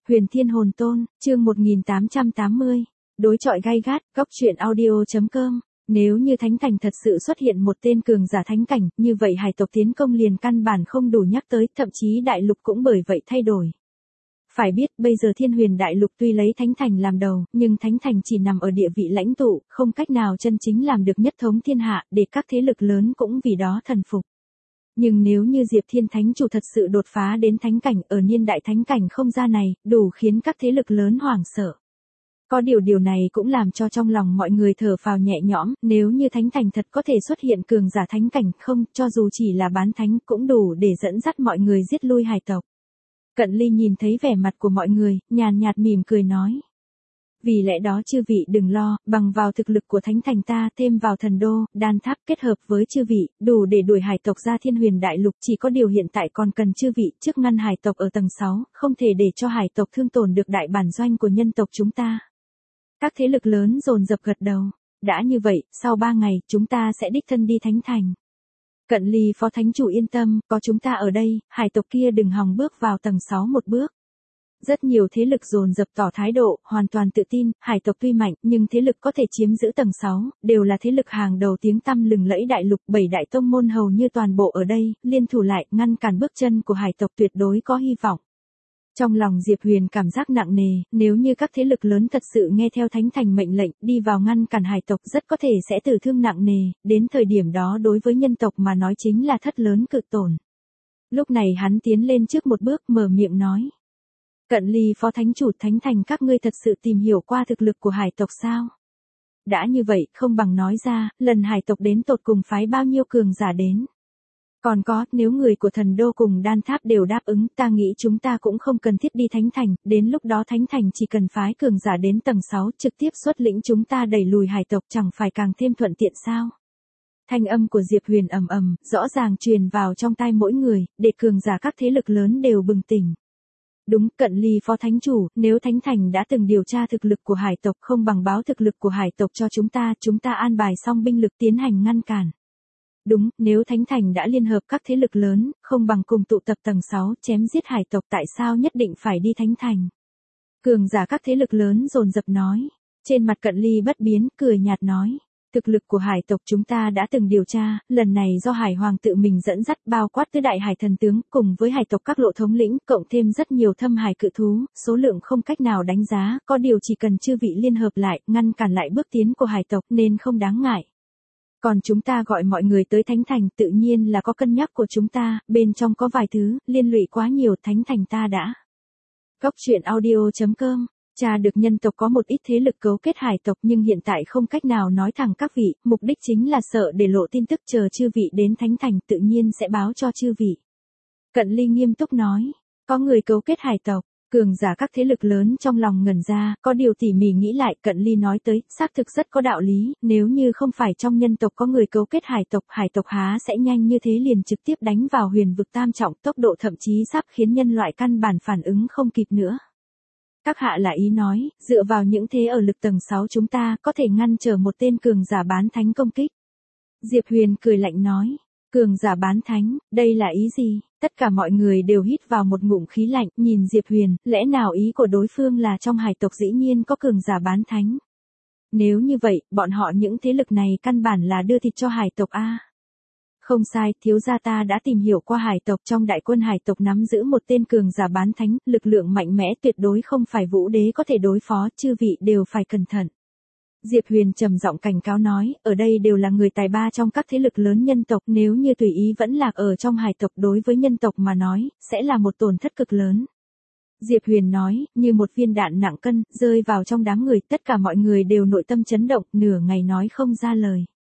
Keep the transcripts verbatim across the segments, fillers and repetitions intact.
Huyền Thiên Hồn Tôn, chương một nghìn tám trăm tám mươi. Đối chọi gay gắt, góc truyện audio chấm com. Nếu như thánh cảnh thật sự xuất hiện một tên cường giả thánh cảnh, như vậy hải tộc tiến công liền căn bản không đủ nhắc tới, thậm chí đại lục cũng bởi vậy thay đổi. Phải biết, bây giờ Thiên Huyền đại lục tuy lấy thánh thành làm đầu, nhưng thánh thành chỉ nằm ở địa vị lãnh tụ, không cách nào chân chính làm được nhất thống thiên hạ, để các thế lực lớn cũng vì đó thần phục. Nhưng nếu như Diệp Thiên Thánh Chủ thật sự đột phá đến thánh cảnh ở niên đại thánh cảnh không gian này, đủ khiến các thế lực lớn hoảng sợ. Có điều điều này cũng làm cho trong lòng mọi người thở phào nhẹ nhõm, nếu như thánh thành thật có thể xuất hiện cường giả thánh cảnh không, cho dù chỉ là bán thánh cũng đủ để dẫn dắt mọi người giết lui hải tộc. Cận Ly nhìn thấy vẻ mặt của mọi người, nhàn nhạt mỉm cười nói. Vì lẽ đó chư vị đừng lo, bằng vào thực lực của thánh thành ta thêm vào thần đô, đan tháp kết hợp với chư vị, đủ để đuổi hải tộc ra Thiên Huyền đại lục, chỉ có điều hiện tại còn cần chư vị trước ngăn hải tộc ở tầng sáu, không thể để cho hải tộc thương tổn được đại bản doanh của nhân tộc chúng ta. Các thế lực lớn dồn dập gật đầu, đã như vậy, sau ba ngày, chúng ta sẽ đích thân đi thánh thành. Cận Ly Phó Thánh Chủ yên tâm, có chúng ta ở đây, hải tộc kia đừng hòng bước vào tầng sáu một bước. Rất nhiều thế lực dồn dập tỏ thái độ, hoàn toàn tự tin, hải tộc tuy mạnh, nhưng thế lực có thể chiếm giữ tầng sáu, đều là thế lực hàng đầu tiếng tăm lừng lẫy đại lục, bảy đại tông môn hầu như toàn bộ ở đây, liên thủ lại, ngăn cản bước chân của hải tộc tuyệt đối có hy vọng. Trong lòng Diệp Huyền cảm giác nặng nề, nếu như các thế lực lớn thật sự nghe theo thánh thành mệnh lệnh, đi vào ngăn cản hải tộc rất có thể sẽ tử thương nặng nề, đến thời điểm đó đối với nhân tộc mà nói chính là thất lớn cực tổn. Lúc này hắn tiến lên trước một bước mở miệng nói. Cận Ly Phó Thánh Chủ, thánh thành các ngươi thật sự tìm hiểu qua thực lực của hải tộc sao? Đã như vậy, không bằng nói ra, lần hải tộc đến tột cùng phái bao nhiêu cường giả đến. Còn có, nếu người của thần đô cùng đan tháp đều đáp ứng, ta nghĩ chúng ta cũng không cần thiết đi thánh thành, đến lúc đó thánh thành chỉ cần phái cường giả đến tầng sáu, trực tiếp xuất lĩnh chúng ta đẩy lùi hải tộc, chẳng phải càng thêm thuận tiện sao? Thanh âm của Diệp Huyền ầm ầm, rõ ràng truyền vào trong tai mỗi người, để cường giả các thế lực lớn đều bừng tỉnh. Đúng, Cận Ly Phó Thánh Chủ, nếu Thánh Thành đã từng điều tra thực lực của hải tộc không bằng báo thực lực của hải tộc cho chúng ta, chúng ta an bài xong binh lực tiến hành ngăn cản. Đúng, nếu Thánh Thành đã liên hợp các thế lực lớn, không bằng cùng tụ tập tầng sáu chém giết hải tộc, tại sao nhất định phải đi Thánh Thành? Cường giả các thế lực lớn dồn dập nói. Trên mặt Cận Ly bất biến, cười nhạt nói. Thực lực của hải tộc chúng ta đã từng điều tra, lần này do hải hoàng tự mình dẫn dắt, bao quát tứ đại hải thần tướng, cùng với hải tộc các lộ thống lĩnh, cộng thêm rất nhiều thâm hải cự thú, số lượng không cách nào đánh giá, có điều chỉ cần chư vị liên hợp lại, ngăn cản lại bước tiến của hải tộc nên không đáng ngại. Còn chúng ta gọi mọi người tới thánh thành, tự nhiên là có cân nhắc của chúng ta, bên trong có vài thứ, liên lụy quá nhiều, thánh thành ta đã. Góc truyện audio chấm com. Cha được nhân tộc có một ít thế lực cấu kết hải tộc nhưng hiện tại không cách nào nói thẳng các vị, mục đích chính là sợ để lộ tin tức, chờ chư vị đến thánh thành tự nhiên sẽ báo cho chư vị. Cận Ly nghiêm túc nói, có người cấu kết hải tộc, cường giả các thế lực lớn trong lòng ngẩn ra, có điều tỉ mỉ nghĩ lại, Cận Ly nói tới, xác thực rất có đạo lý, nếu như không phải trong nhân tộc có người cấu kết hải tộc, hải tộc há sẽ nhanh như thế liền trực tiếp đánh vào huyền vực tam trọng, tốc độ thậm chí sắp khiến nhân loại căn bản phản ứng không kịp nữa. Các hạ là ý nói, dựa vào những thế ở lực tầng sáu chúng ta có thể ngăn trở một tên cường giả bán thánh công kích. Diệp Huyền cười lạnh nói, cường giả bán thánh, đây là ý gì? Tất cả mọi người đều hít vào một ngụm khí lạnh, nhìn Diệp Huyền, lẽ nào ý của đối phương là trong hải tộc dĩ nhiên có cường giả bán thánh? Nếu như vậy, bọn họ những thế lực này căn bản là đưa thịt cho hải tộc a. Không sai, thiếu gia ta đã tìm hiểu qua hải tộc, trong đại quân hải tộc nắm giữ một tên cường giả bán thánh, lực lượng mạnh mẽ tuyệt đối không phải vũ đế có thể đối phó, chư vị đều phải cẩn thận. Diệp Huyền trầm giọng cảnh cáo nói, ở đây đều là người tài ba trong các thế lực lớn nhân tộc, nếu như tùy ý vẫn lạc ở trong hải tộc đối với nhân tộc mà nói, sẽ là một tổn thất cực lớn. Diệp Huyền nói, như một viên đạn nặng cân, rơi vào trong đám người, tất cả mọi người đều nội tâm chấn động, nửa ngày nói không ra lời.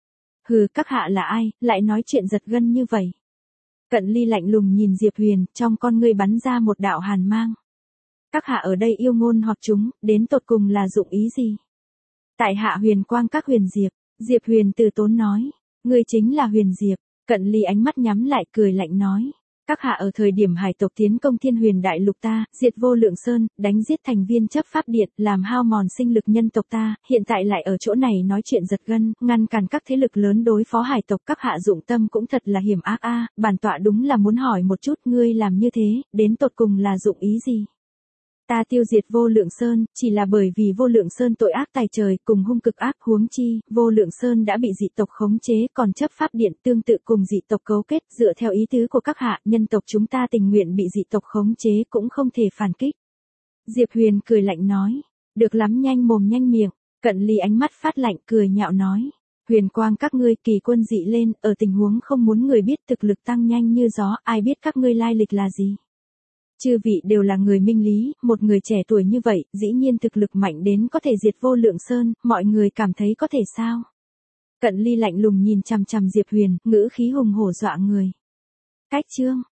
Hừ, các hạ là ai, lại nói chuyện giật gân như vậy? Cận Ly lạnh lùng nhìn Diệp Huyền, trong con ngươi bắn ra một đạo hàn mang. Các hạ ở đây yêu ngôn hoặc chúng, đến tột cùng là dụng ý gì? Tại hạ Huyền Quang các Huyền Diệp, Diệp Huyền từ tốn nói, ngươi chính là Huyền Diệp. Cận Ly ánh mắt nhắm lại cười lạnh nói. Các hạ ở thời điểm hải tộc tiến công Thiên Huyền đại lục ta, diệt Vô Lượng Sơn, đánh giết thành viên chấp pháp điện, làm hao mòn sinh lực nhân tộc ta, hiện tại lại ở chỗ này nói chuyện giật gân, ngăn cản các thế lực lớn đối phó hải tộc, các hạ dụng tâm cũng thật là hiểm ác a. Bản tọa đúng là muốn hỏi một chút, ngươi làm như thế, đến tột cùng là dụng ý gì? Ta tiêu diệt Vô Lượng Sơn, chỉ là bởi vì Vô Lượng Sơn tội ác tày trời, cùng hung cực ác, huống chi, Vô Lượng Sơn đã bị dị tộc khống chế, còn chấp pháp điện tương tự cùng dị tộc cấu kết, dựa theo ý tứ của các hạ, nhân tộc chúng ta tình nguyện bị dị tộc khống chế cũng không thể phản kích. Diệp Huyền cười lạnh nói, được lắm, nhanh mồm nhanh miệng. Cận Ly ánh mắt phát lạnh cười nhạo nói, Huyền Quang các ngươi kỳ quân dị lên, ở tình huống không muốn người biết thực lực tăng nhanh như gió, ai biết các ngươi lai lịch là gì. Chư vị đều là người minh lý, một người trẻ tuổi như vậy, dĩ nhiên thực lực mạnh đến có thể diệt Vô Lượng Sơn, mọi người cảm thấy có thể sao? Cận Ly lạnh lùng nhìn chằm chằm Diệp Huyền, ngữ khí hùng hổ dọa người. Cách chương